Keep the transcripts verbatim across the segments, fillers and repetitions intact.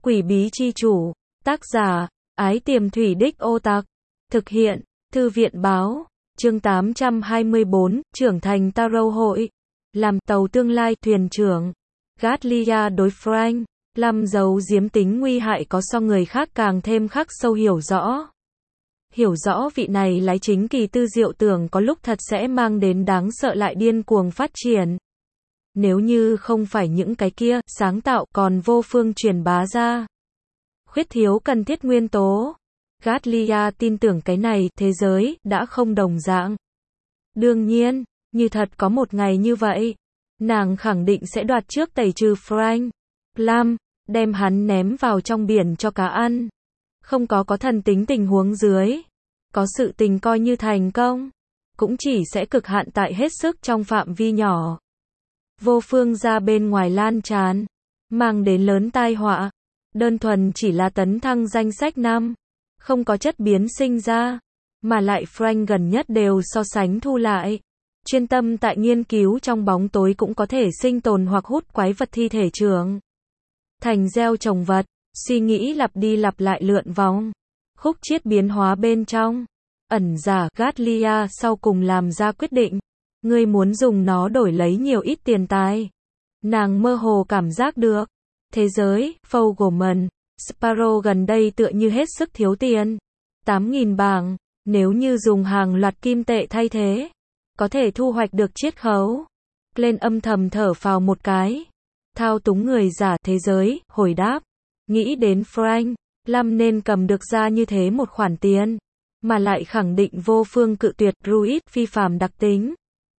Quỷ bí chi chủ. Tác giả, Ái Tiềm Thủy Đích Ô Tặc. Thực hiện, Thư viện báo. Chương tám trăm hai mươi bốn, trưởng thành Tarot hội. Làm tàu tương lai, thuyền trưởng. Gatlia đối Frank. Làm giấu giếm tính nguy hại có so người khác càng thêm khắc sâu hiểu rõ. Hiểu rõ vị này lái chính kỳ tư diệu tưởng có lúc thật sẽ mang đến đáng sợ lại điên cuồng phát triển. Nếu như không phải những cái kia, sáng tạo còn vô phương truyền bá ra. Khuyết thiếu cần thiết nguyên tố. Gatlia tin tưởng cái này, thế giới, đã không đồng dạng. Đương nhiên, như thật có một ngày như vậy, nàng khẳng định sẽ đoạt trước tẩy trừ Frank. Lam, đem hắn ném vào trong biển cho cá ăn. Không có có thần tính tình huống dưới. Có sự tình coi như thành công. Cũng chỉ sẽ cực hạn tại hết sức trong phạm vi nhỏ. Vô phương ra bên ngoài lan tràn. Mang đến lớn tai họa. Đơn thuần chỉ là tấn thăng danh sách năm. Không có chất biến sinh ra. Mà lại Frank gần nhất đều so sánh thu lại. Chuyên tâm tại nghiên cứu trong bóng tối cũng có thể sinh tồn hoặc hút quái vật thi thể trưởng. Thành gieo trồng vật. Suy nghĩ lặp đi lặp lại lượn vòng. Khúc chiết biến hóa bên trong. Ẩn giả Gatlia sau cùng làm ra quyết định. Ngươi muốn dùng nó đổi lấy nhiều ít tiền tài. Nàng mơ hồ cảm giác được. Thế giới, Fogelman, Sparrow gần đây tựa như hết sức thiếu tiền. tám nghìn bảng, nếu như dùng hàng loạt kim tệ thay thế, có thể thu hoạch được chiết khấu. Lên âm thầm thở phào một cái. Thao túng người giả thế giới, hồi đáp. Nghĩ đến Frank, Lam nên cầm được ra như thế một khoản tiền. Mà lại khẳng định vô phương cự tuyệt Druid phi phàm đặc tính.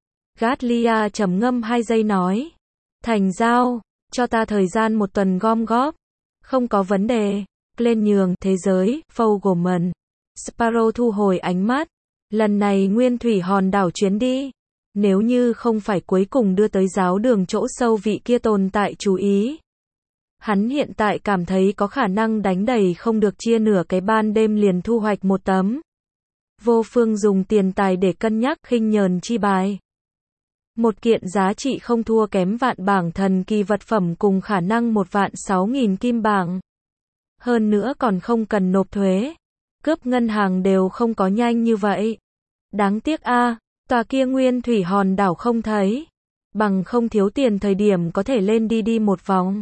Gatlia trầm ngâm hai giây nói. Thành giao, cho ta thời gian một tuần gom góp. Không có vấn đề. Lên nhường, thế giới, Fogelman. Sparrow thu hồi ánh mắt. Lần này nguyên thủy hòn đảo chuyến đi. Nếu như không phải cuối cùng đưa tới giáo đường chỗ sâu vị kia tồn tại chú ý. Hắn hiện tại cảm thấy có khả năng đánh đầy không được chia nửa cái ban đêm liền thu hoạch một tấm. Vô phương dùng tiền tài để cân nhắc khinh nhờn chi bài. Một kiện giá trị không thua kém vạn bảng thần kỳ vật phẩm cùng khả năng một vạn sáu nghìn kim bảng. Hơn nữa còn không cần nộp thuế. Cướp ngân hàng đều không có nhanh như vậy. Đáng tiếc a, à, tòa kia nguyên thủy hòn đảo không thấy. Bằng không thiếu tiền thời điểm có thể lên đi đi một vòng.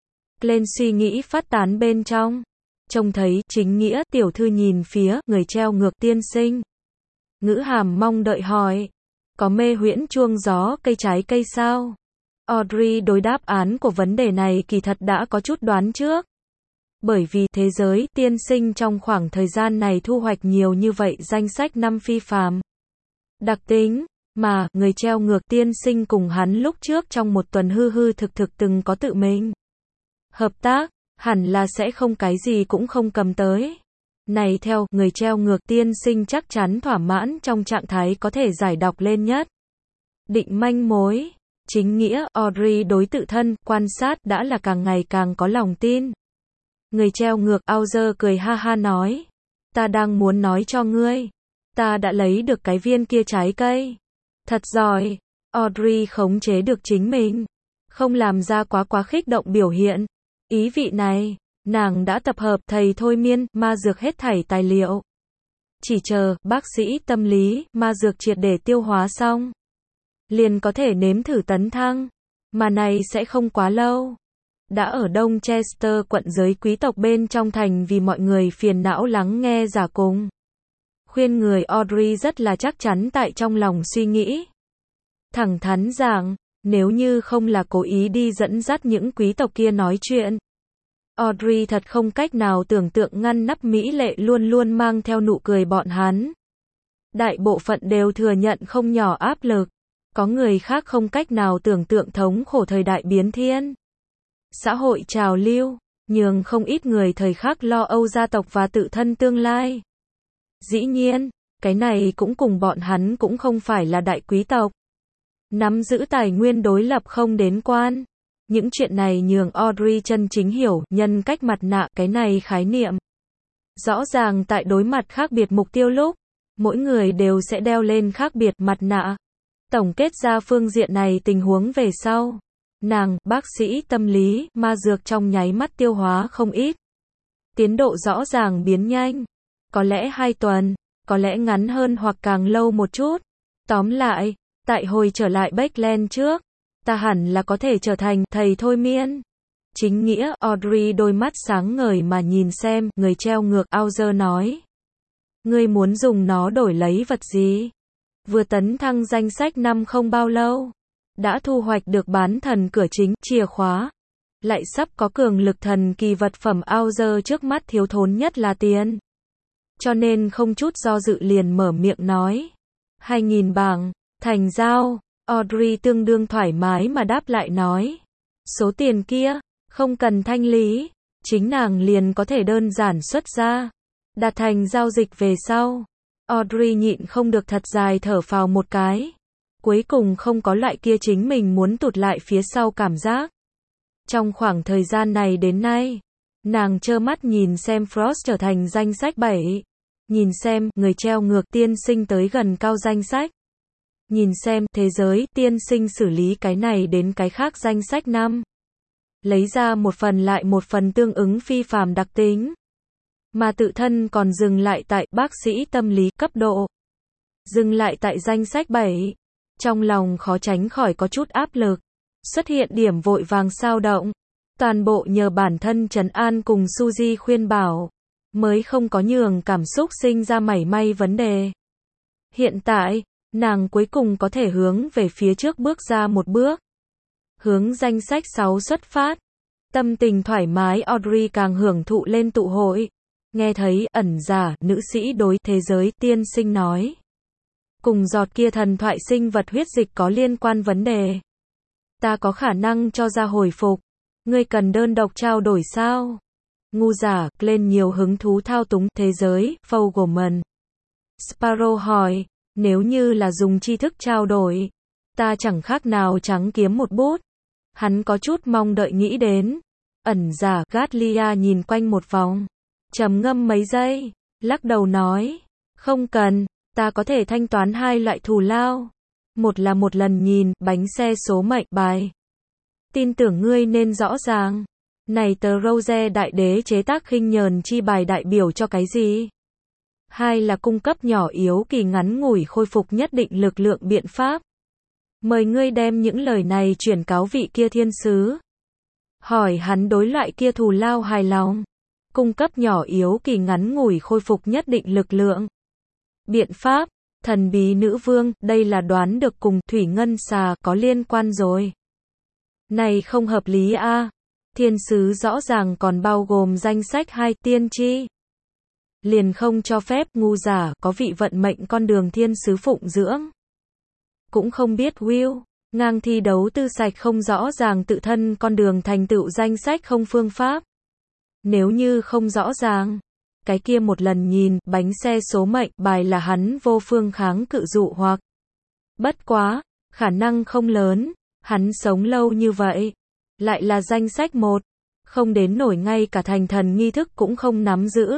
Lên suy nghĩ phát tán bên trong. Trông thấy chính nghĩa tiểu thư nhìn phía người treo ngược tiên sinh. Ngữ hàm mong đợi hỏi. Có mê huyễn chuông gió cây trái cây sao? Audrey đối đáp án của vấn đề này kỳ thật đã có chút đoán trước. Bởi vì thế giới tiên sinh trong khoảng thời gian này thu hoạch nhiều như vậy danh sách năm phi phàm. Đặc tính, mà người treo ngược tiên sinh cùng hắn lúc trước trong một tuần hư hư thực thực từng có tự mình. Hợp tác, hẳn là sẽ không cái gì cũng không cầm tới. Này theo, người treo ngược tiên sinh chắc chắn thỏa mãn trong trạng thái có thể giải đọc lên nhất. Định manh mối, chính nghĩa, Audrey đối tự thân, quan sát đã là càng ngày càng có lòng tin. Người treo ngược, Auger cười ha ha nói. Ta đang muốn nói cho ngươi. Ta đã lấy được cái viên kia trái cây. Thật giỏi. Audrey khống chế được chính mình. Không làm ra quá quá khích động biểu hiện. Ý vị này, nàng đã tập hợp thầy thôi miên, ma dược hết thảy tài liệu. Chỉ chờ, bác sĩ tâm lý, ma dược triệt để tiêu hóa xong. Liền có thể nếm thử tấn thăng. Mà này sẽ không quá lâu. Đã ở Đông Chester quận giới quý tộc bên trong thành vì mọi người phiền não lắng nghe giả cùng. Khuyên người Audrey rất là chắc chắn tại trong lòng suy nghĩ. Thẳng thắn rằng, nếu như không là cố ý đi dẫn dắt những quý tộc kia nói chuyện. Audrey thật không cách nào tưởng tượng ngăn nắp mỹ lệ luôn luôn mang theo nụ cười bọn hắn. Đại bộ phận đều thừa nhận không nhỏ áp lực. Có người khác không cách nào tưởng tượng thống khổ thời đại biến thiên. Xã hội trào lưu, nhường không ít người thời khắc lo âu gia tộc và tự thân tương lai. Dĩ nhiên, cái này cũng cùng bọn hắn cũng không phải là đại quý tộc. Nắm giữ tài nguyên đối lập không đến quan. Những chuyện này nhường Audrey chân chính hiểu nhân cách mặt nạ cái này khái niệm. Rõ ràng tại đối mặt khác biệt mục tiêu lúc, mỗi người đều sẽ đeo lên khác biệt mặt nạ. Tổng kết ra phương diện này tình huống về sau. Nàng, bác sĩ tâm lý, ma dược trong nháy mắt tiêu hóa không ít. Tiến độ rõ ràng biến nhanh. Có lẽ hai tuần, có lẽ ngắn hơn hoặc càng lâu một chút. Tóm lại, tại hồi trở lại Backland trước, ta hẳn là có thể trở thành thầy thôi miên. Chính nghĩa, Audrey đôi mắt sáng ngời mà nhìn xem, người treo ngược, Auger nói. Ngươi muốn dùng nó đổi lấy vật gì? Vừa tấn thăng danh sách năm không bao lâu. Đã thu hoạch được bán thần cửa chính, chìa khóa. Lại sắp có cường lực thần kỳ vật phẩm Auger trước mắt thiếu thốn nhất là tiền. Cho nên không chút do dự liền mở miệng nói. Hai nghìn bảng, thành giao. Audrey tương đương thoải mái mà đáp lại nói. Số tiền kia, không cần thanh lý. Chính nàng liền có thể đơn giản xuất ra. Đạt thành giao dịch về sau. Audrey nhịn không được thật dài thở phào một cái. Cuối cùng không có loại kia chính mình muốn tụt lại phía sau cảm giác. Trong khoảng thời gian này đến nay, nàng trơ mắt nhìn xem Frost trở thành danh sách bảy. Nhìn xem, người treo ngược tiên sinh tới gần cao danh sách. Nhìn xem, thế giới, tiên sinh xử lý cái này đến cái khác danh sách năm. Lấy ra một phần lại một phần tương ứng phi phàm đặc tính. Mà tự thân còn dừng lại tại bác sĩ tâm lý cấp độ. Dừng lại tại danh sách bảy. Trong lòng khó tránh khỏi có chút áp lực. Xuất hiện điểm vội vàng sao động. Toàn bộ nhờ bản thân trấn an cùng Suzy khuyên bảo. Mới không có nhường cảm xúc sinh ra mảy may vấn đề. Hiện tại, nàng cuối cùng có thể hướng về phía trước bước ra một bước. Hướng danh sách sáu xuất phát. Tâm tình thoải mái Audrey càng hưởng thụ lên tụ hội. Nghe thấy ẩn giả, nữ sĩ đối thế giới tiên sinh nói. Cùng giọt kia thần thoại sinh vật huyết dịch có liên quan vấn đề. Ta có khả năng cho ra hồi phục. Ngươi cần đơn độc trao đổi sao? Ngu giả, lên nhiều hứng thú thao túng thế giới, Fogelman. Sparrow hỏi, nếu như là dùng tri thức trao đổi, ta chẳng khác nào trắng kiếm một bút. Hắn có chút mong đợi nghĩ đến. Ẩn giả, Gatlia nhìn quanh một vòng. Trầm ngâm mấy giây, lắc đầu nói, không cần, ta có thể thanh toán hai loại thù lao. Một là một lần nhìn, bánh xe số mệnh bài. Tin tưởng ngươi nên rõ ràng. Này tờ Rose đại đế chế tác khinh nhờn chi bài đại biểu cho cái gì? Hai là cung cấp nhỏ yếu kỳ ngắn ngủi khôi phục nhất định lực lượng biện pháp. Mời ngươi đem những lời này chuyển cáo vị kia thiên sứ. Hỏi hắn đối loại kia thù lao hài lòng. Cung cấp nhỏ yếu kỳ ngắn ngủi khôi phục nhất định lực lượng. Biện pháp, thần bí nữ vương, đây là đoán được cùng thủy ngân xà có liên quan rồi. Này không hợp lý a. À. Thiên sứ rõ ràng còn bao gồm danh sách hai tiên tri. Liền không cho phép ngu giả có vị vận mệnh con đường thiên sứ phụng dưỡng. Cũng không biết Will, ngang thi đấu tư sạch không rõ ràng tự thân con đường thành tựu danh sách không phương pháp. Nếu như không rõ ràng, cái kia một lần nhìn, bánh xe số mệnh bài là hắn vô phương kháng cự dụ hoặc. Bất quá, khả năng không lớn, hắn sống lâu như vậy. Lại là danh sách một, không đến nổi ngay cả thành thần nghi thức cũng không nắm giữ.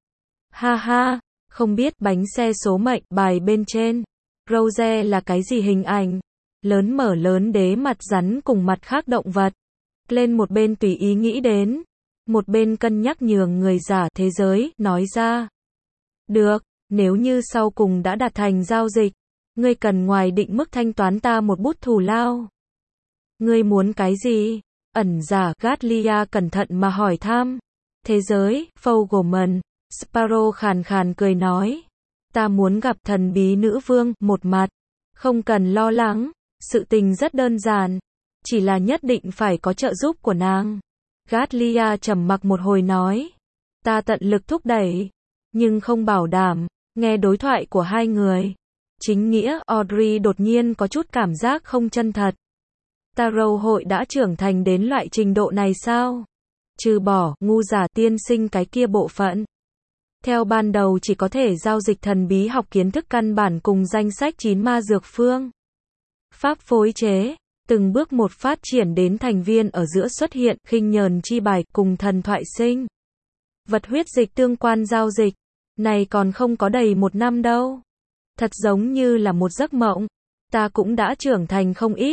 Ha ha, không biết bánh xe số mệnh bài bên trên, Rose là cái gì hình ảnh, lớn mở lớn đế mặt rắn cùng mặt khác động vật. Lên một bên tùy ý nghĩ đến, một bên cân nhắc nhường người giả thế giới, nói ra. Được, nếu như sau cùng đã đạt thành giao dịch, ngươi cần ngoài định mức thanh toán ta một bút thù lao. Ngươi muốn cái gì? Ẩn giả, Gatlia cẩn thận mà hỏi thăm. Thế giới, Fogelman, Sparrow khàn khàn cười nói. Ta muốn gặp thần bí nữ vương, một mặt. Không cần lo lắng, sự tình rất đơn giản. Chỉ là nhất định phải có trợ giúp của nàng. Gatlia trầm mặc một hồi nói. Ta tận lực thúc đẩy, nhưng không bảo đảm. Nghe đối thoại của hai người. Chính nghĩa, Audrey đột nhiên có chút cảm giác không chân thật. Tarot hội đã trưởng thành đến loại trình độ này sao? Trừ bỏ, ngu giả tiên sinh cái kia bộ phận. Theo ban đầu chỉ có thể giao dịch thần bí học kiến thức căn bản cùng danh sách chín ma dược phương. Pháp phối chế, từng bước một phát triển đến thành viên ở giữa xuất hiện, khinh nhờn chi bài cùng thần thoại sinh. Vật huyết dịch tương quan giao dịch. Này còn không có đầy một năm đâu. Thật giống như là một giấc mộng. Ta cũng đã trưởng thành không ít.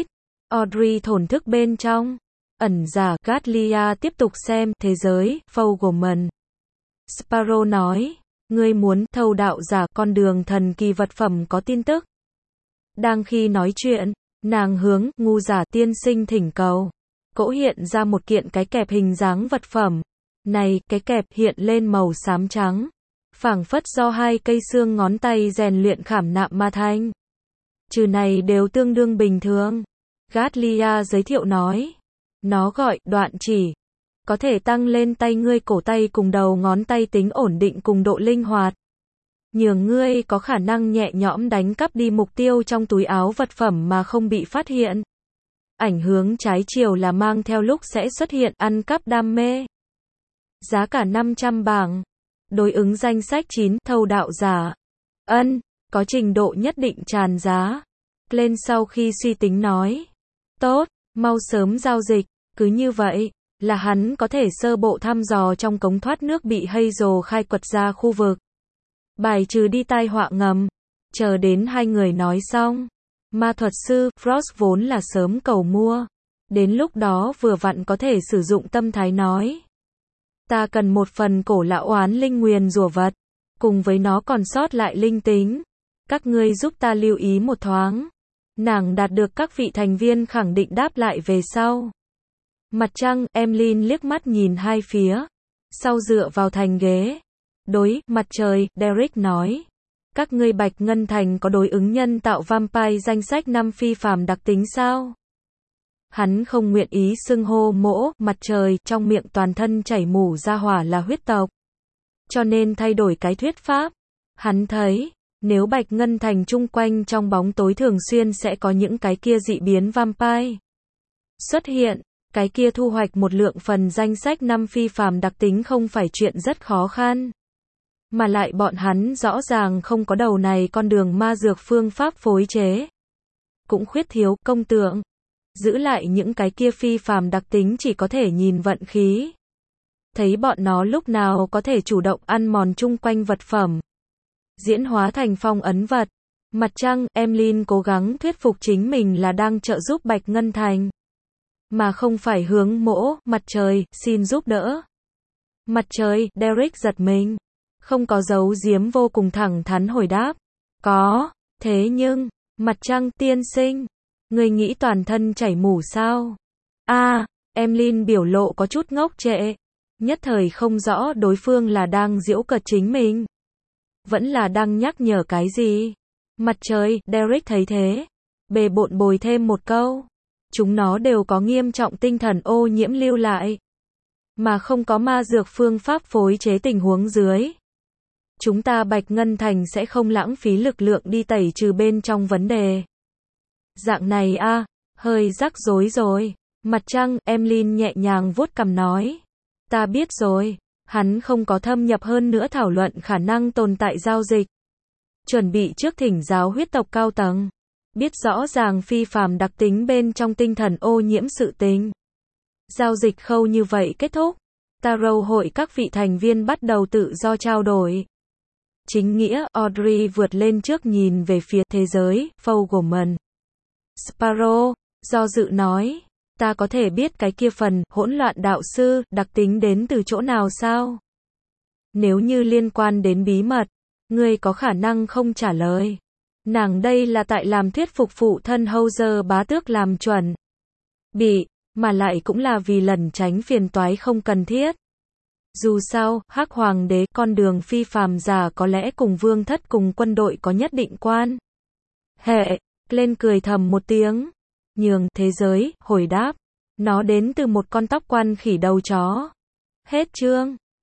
Audrey thổn thức bên trong. Ẩn giả Gatlia tiếp tục xem thế giới, Fogelman. Sparrow nói, ngươi muốn thâu đạo giả con đường thần kỳ vật phẩm có tin tức. Đang khi nói chuyện, nàng hướng ngu giả tiên sinh thỉnh cầu. Cỗ hiện ra một kiện cái kẹp hình dáng vật phẩm. Này, cái kẹp hiện lên màu xám trắng. Phảng phất do hai cây xương ngón tay rèn luyện khảm nạm mà thành. Trừ này đều tương đương bình thường. Gatlia giới thiệu nói. Nó gọi đoạn chỉ. Có thể tăng lên tay ngươi cổ tay cùng đầu ngón tay tính ổn định cùng độ linh hoạt. Nhường ngươi có khả năng nhẹ nhõm đánh cắp đi mục tiêu trong túi áo vật phẩm mà không bị phát hiện. Ảnh hướng trái chiều là mang theo lúc sẽ xuất hiện ăn cắp đam mê. Giá cả năm trăm bảng. Đối ứng danh sách chín thâu đạo giả. Ân, có trình độ nhất định tràn giá. Lên sau khi suy tính nói. Tốt, mau sớm giao dịch. Cứ như vậy, là hắn có thể sơ bộ thăm dò trong cống thoát nước bị Hazel khai quật ra khu vực. Bài trừ đi tai họa ngầm. Chờ đến hai người nói xong. Ma thuật sư Frost vốn là sớm cầu mua. Đến lúc đó vừa vặn có thể sử dụng tâm thái nói. Ta cần một phần cổ lão oán linh nguyền rủa vật. Cùng với nó còn sót lại linh tính. Các ngươi giúp ta lưu ý một thoáng. Nàng đạt được các vị thành viên khẳng định đáp lại về sau. Mặt trăng, Emlyn liếc mắt nhìn hai phía. Sau dựa vào thành ghế. Đối, mặt trời, Derek nói. Các ngươi Bạch Ngân Thành có đối ứng nhân tạo vampire danh sách năm phi phàm đặc tính sao? Hắn không nguyện ý xưng hô mỗ, mặt trời, trong miệng toàn thân chảy mủ ra hỏa là huyết tộc. Cho nên thay đổi cái thuyết pháp. Hắn thấy, nếu Bạch Ngân Thành chung quanh trong bóng tối thường xuyên sẽ có những cái kia dị biến vampire xuất hiện, cái kia thu hoạch một lượng phần danh sách năm phi phàm đặc tính không phải chuyện rất khó khăn. Mà lại bọn hắn rõ ràng không có đầu này con đường ma dược phương pháp phối chế. Cũng khuyết thiếu công tượng. Giữ lại những cái kia phi phàm đặc tính chỉ có thể nhìn vận khí. Thấy bọn nó lúc nào có thể chủ động ăn mòn chung quanh vật phẩm. Diễn hóa thành phong ấn vật. Mặt trăng, Emlyn cố gắng thuyết phục chính mình là đang trợ giúp Bạch Ngân Thành. Mà không phải hướng mỗ, mặt trời, xin giúp đỡ. Mặt trời, Derek giật mình. Không có dấu giếm vô cùng thẳng thắn hồi đáp. Có, thế nhưng, mặt trăng tiên sinh. Người nghĩ toàn thân chảy mủ sao? A, à, Emlyn biểu lộ có chút ngốc trệ. Nhất thời không rõ đối phương là đang giễu cợt chính mình. Vẫn là đang nhắc nhở cái gì? Mặt trời, Derek thấy thế. Bề bộn bồi thêm một câu. Chúng nó đều có nghiêm trọng tinh thần ô nhiễm lưu lại. Mà không có ma dược phương pháp phối chế tình huống dưới. Chúng ta Bạch Ngân Thành sẽ không lãng phí lực lượng đi tẩy trừ bên trong vấn đề. Dạng này a, à, hơi rắc rối rồi. Mặt trăng, Emlyn nhẹ nhàng vuốt cằm nói. Ta biết rồi, hắn không có thâm nhập hơn nữa thảo luận khả năng tồn tại giao dịch. Chuẩn bị trước thỉnh giáo huyết tộc cao tầng. Biết rõ ràng phi phàm đặc tính bên trong tinh thần ô nhiễm sự tình. Giao dịch khâu như vậy kết thúc. Tarot hội các vị thành viên bắt đầu tự do trao đổi. Chính nghĩa, Audrey vượt lên trước nhìn về phía thế giới, Fogelman. Sparrow, do dự nói, ta có thể biết cái kia phần, hỗn loạn đạo sư, đặc tính đến từ chỗ nào sao? Nếu như liên quan đến bí mật, ngươi có khả năng không trả lời. Nàng đây là tại làm thuyết phục phụ thân Hauser bá tước làm chuẩn. Bị, mà lại cũng là vì lẩn tránh phiền toái không cần thiết. Dù sao, Hắc Hoàng đế, con đường phi phàm giả có lẽ cùng vương thất cùng quân đội có nhất định quan hệ. Lên cười thầm một tiếng. Nhường, thế giới, hồi đáp. Nó đến từ một con tóc quan khỉ đầu chó. Hết chương.